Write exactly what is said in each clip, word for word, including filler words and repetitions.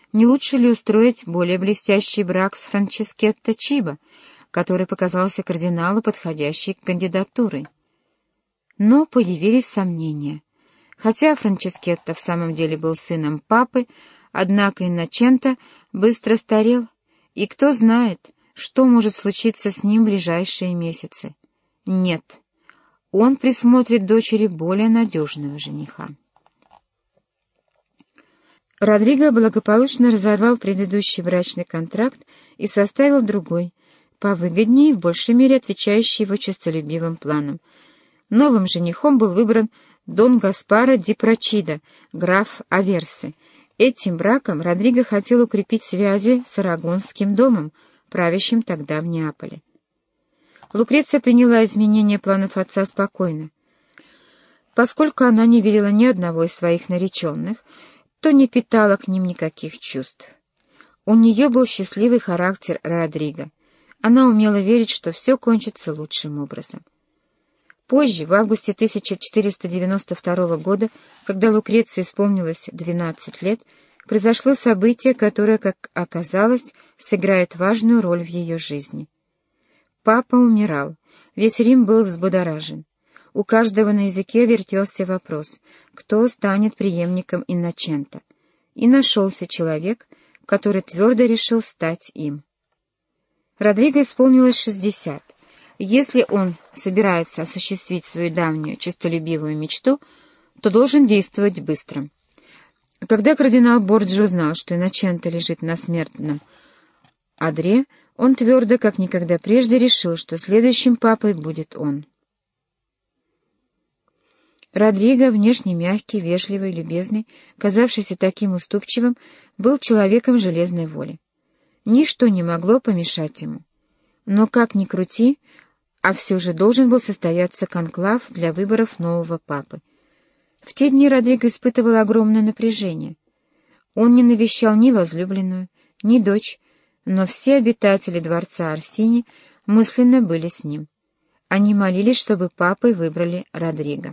не лучше ли устроить более блестящий брак с Франческетто Чибо, который показался кардиналу подходящей кандидатурой. Но появились сомнения. Хотя Франческетто в самом деле был сыном папы, однако Инноченто быстро старел, и кто знает, что может случиться с ним в ближайшие месяцы. Нет, он присмотрит дочери более надежного жениха. Родриго благополучно разорвал предыдущий брачный контракт и составил другой, повыгоднее и в большей мере отвечающий его честолюбивым планам. Новым женихом был выбран Дон Гаспаро ди Прочидо, граф Аверсы. Этим браком Родриго хотел укрепить связи с Арагонским домом, правящим тогда в Неаполе. Лукреция приняла изменение планов отца спокойно. Поскольку она не видела ни одного из своих нареченных, то не питала к ним никаких чувств. У нее был счастливый характер Родриго. Она умела верить, что все кончится лучшим образом. Позже, в августе тысяча четыреста девяносто второго года, когда Лукреции исполнилось двенадцать лет, произошло событие, которое, как оказалось, сыграет важную роль в ее жизни. Папа умирал, весь Рим был взбудоражен. У каждого на языке вертелся вопрос, кто станет преемником Инноченто, и нашелся человек, который твердо решил стать им. Родриго исполнилось шестьдесят. Если он собирается осуществить свою давнюю честолюбивую мечту, то должен действовать быстро. Когда кардинал Борджиа узнал, что Инноченто лежит на смертном одре, он твердо, как никогда прежде, решил, что следующим папой будет он. Родриго, внешне мягкий, вежливый, любезный, казавшийся таким уступчивым, был человеком железной воли. Ничто не могло помешать ему. Но как ни крути, а все же должен был состояться конклав для выборов нового папы. В те дни Родриго испытывал огромное напряжение. Он не навещал ни возлюбленную, ни дочь, но все обитатели дворца Орсини мысленно были с ним. Они молились, чтобы папой выбрали Родриго.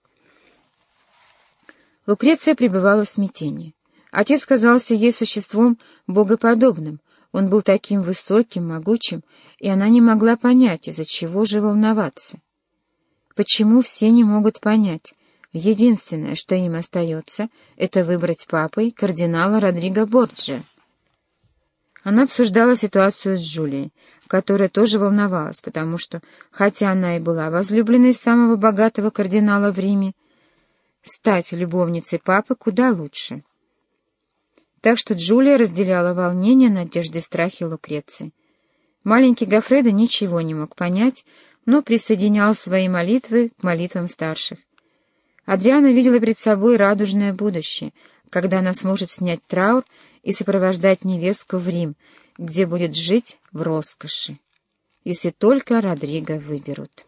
Лукреция пребывала в смятении. Отец казался ей существом богоподобным. Он был таким высоким, могучим, и она не могла понять, из-за чего же волноваться. Почему все не могут понять? Единственное, что им остается, это выбрать папой кардинала Родриго Борджиа. Она обсуждала ситуацию с Джулией, которая тоже волновалась, потому что, хотя она и была возлюбленной самого богатого кардинала в Риме, стать любовницей папы куда лучше. Так что Джулия разделяла волнения, надежды и страхи Лукреции. Маленький Гоффредо ничего не мог понять, но присоединял свои молитвы к молитвам старших. Адриана видела перед собой радужное будущее, когда она сможет снять траур и сопровождать невестку в Рим, где будет жить в роскоши, если только Родриго выберут.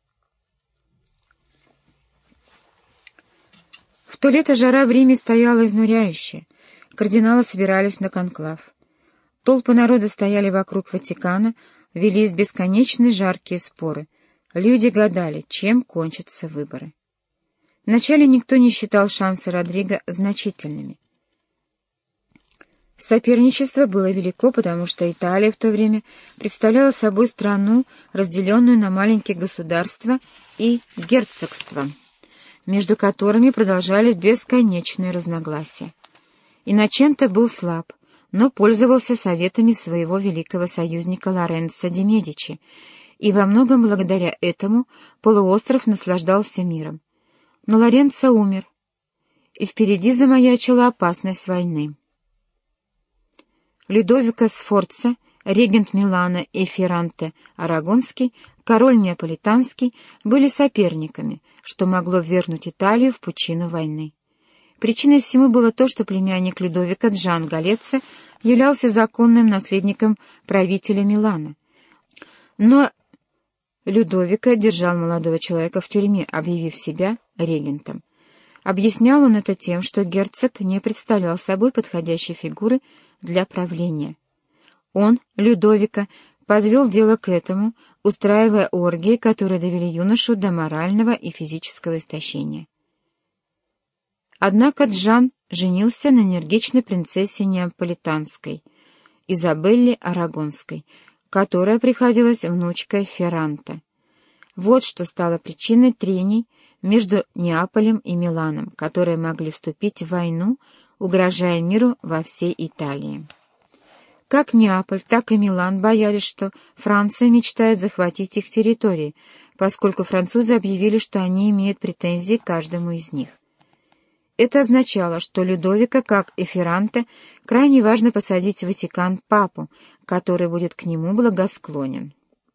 В то лето жара в Риме стояла изнуряющая. Кардиналы собирались на конклав. Толпы народа стояли вокруг Ватикана, велись бесконечные жаркие споры. Люди гадали, чем кончатся выборы. Вначале никто не считал шансы Родриго значительными. Соперничество было велико, потому что Италия в то время представляла собой страну, разделенную на маленькие государства и герцогства, между которыми продолжались бесконечные разногласия. Инноченто был слаб, но пользовался советами своего великого союзника Лоренцо де Медичи, и во многом благодаря этому полуостров наслаждался миром. Но Лоренцо умер, и впереди замаячила опасность войны. Людовико Сфорца, регент Милана и Ферранте Арагонский, король Неаполитанский были соперниками, что могло ввергнуть Италию в пучину войны. Причиной всему было то, что племянник Людовика Джан Галеццо являлся законным наследником правителя Милана. Но Людовико держал молодого человека в тюрьме, объявив себя регентом. Объяснял он это тем, что герцог не представлял собой подходящей фигуры для правления. Он, Людовико, подвел дело к этому, устраивая оргии, которые довели юношу до морального и физического истощения. Однако Джан женился на энергичной принцессе Неаполитанской, Изабелле Арагонской, которая приходилась внучкой Ферранте. Вот что стало причиной трений между Неаполем и Миланом, которые могли вступить в войну, угрожая миру во всей Италии. Как Неаполь, так и Милан боялись, что Франция мечтает захватить их территории, поскольку французы объявили, что они имеют претензии к каждому из них. Это означало, что Людовика, как и Ферранте, крайне важно посадить в Ватикан папу, который будет к нему благосклонен.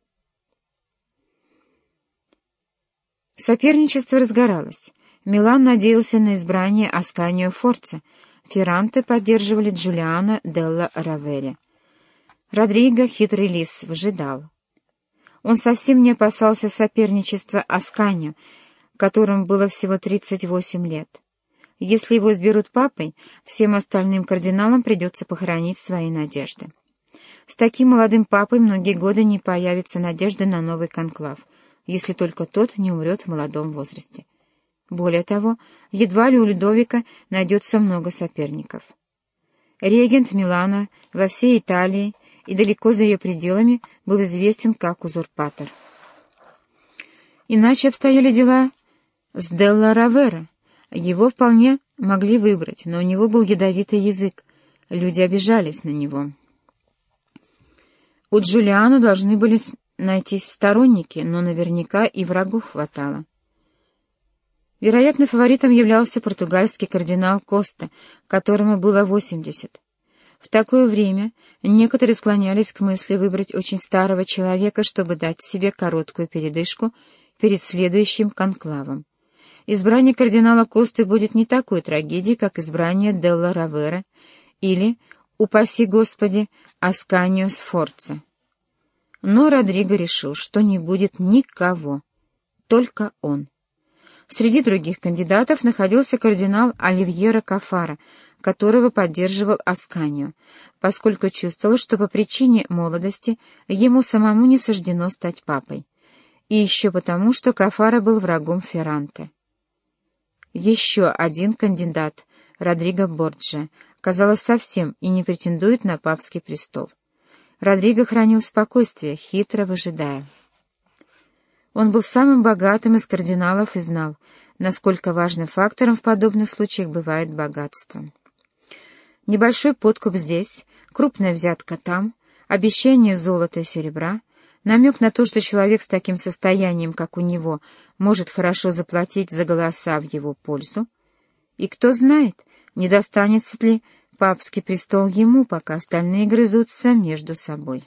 Соперничество разгоралось. Милан надеялся на избрание Асканио Форца, Ферранте поддерживали Джулиано делла Равеля. Родриго, хитрый лис, выжидал. Он совсем не опасался соперничества Асканио, которому было всего тридцать восемь лет. Если его изберут папой, всем остальным кардиналам придется похоронить свои надежды. С таким молодым папой многие годы не появится надежды на новый конклав, если только тот не умрет в молодом возрасте. Более того, едва ли у Людовика найдется много соперников. Регент Милана во всей Италии и далеко за ее пределами был известен как узурпатор. Иначе обстояли дела с Делла Равера. Его вполне могли выбрать, но у него был ядовитый язык, люди обижались на него. У Джулиано должны были найтись сторонники, но наверняка и врагов хватало. Вероятно, фаворитом являлся португальский кардинал Коста, которому было восемьдесят. В такое время некоторые склонялись к мысли выбрать очень старого человека, чтобы дать себе короткую передышку перед следующим конклавом. Избрание кардинала Косты будет не такой трагедией, как избрание Делла Равера или, упаси Господи, Асканио Сфорца. Но Родриго решил, что не будет никого, только он. Среди других кандидатов находился кардинал Оливьеро Каффаро, которого поддерживал Асканио, поскольку чувствовал, что по причине молодости ему самому не суждено стать папой, и еще потому, что Каффаро был врагом Ферранте. Еще один кандидат, Родриго Борджиа, казалось, совсем и не претендует на папский престол. Родриго хранил спокойствие, хитро выжидая. Он был самым богатым из кардиналов и знал, насколько важным фактором в подобных случаях бывает богатство. Небольшой подкуп здесь, крупная взятка там, обещание золота и серебра, намек на то, что человек с таким состоянием, как у него, может хорошо заплатить за голоса в его пользу. И кто знает, не достанется ли папский престол ему, пока остальные грызутся между собой.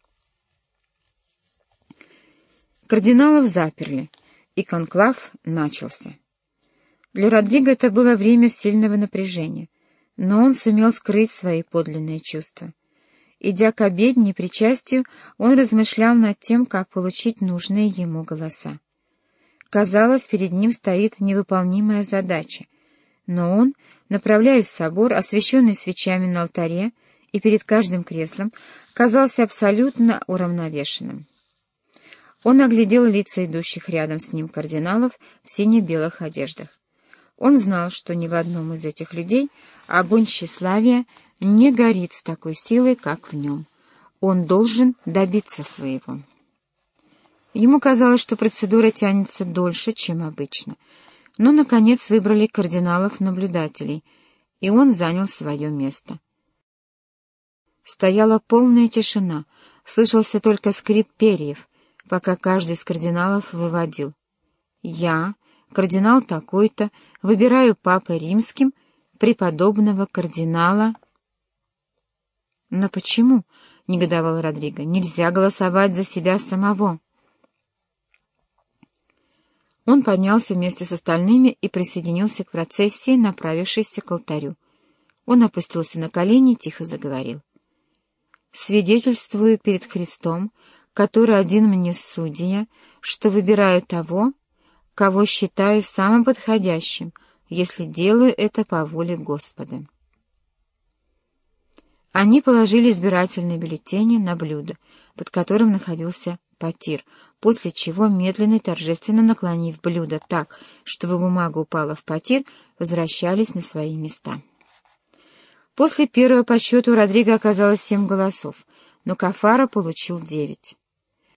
Кардиналов заперли, и конклав начался. Для Родриго это было время сильного напряжения, но он сумел скрыть свои подлинные чувства. Идя к обедне причастию, он размышлял над тем, как получить нужные ему голоса. Казалось, перед ним стоит невыполнимая задача, но он, направляясь в собор, освещенный свечами на алтаре и перед каждым креслом, казался абсолютно уравновешенным. Он оглядел лица идущих рядом с ним кардиналов в сине-белых одеждах. Он знал, что ни в одном из этих людей огонь тщеславия не горит с такой силой, как в нем. Он должен добиться своего. Ему казалось, что процедура тянется дольше, чем обычно, но, наконец, выбрали кардиналов-наблюдателей, и он занял свое место. Стояла полная тишина, слышался только скрип перьев, пока каждый из кардиналов выводил: «Я, кардинал такой-то, выбираю папой римским преподобного кардинала...» «Но почему, — негодовал Родриго, — нельзя голосовать за себя самого?» Он поднялся вместе с остальными и присоединился к процессии, направившейся к алтарю. Он опустился на колени и тихо заговорил: «Свидетельствую перед Христом, который один мне судья, что выбираю того, кого считаю самым подходящим, если делаю это по воле Господа». Они положили избирательные бюллетени на блюдо, под которым находился потир, после чего, медленно и торжественно наклонив блюдо так, чтобы бумага упала в потир, возвращались на свои места. После первого по счету у Родриго оказалось семь голосов, но Кафаро получил девять.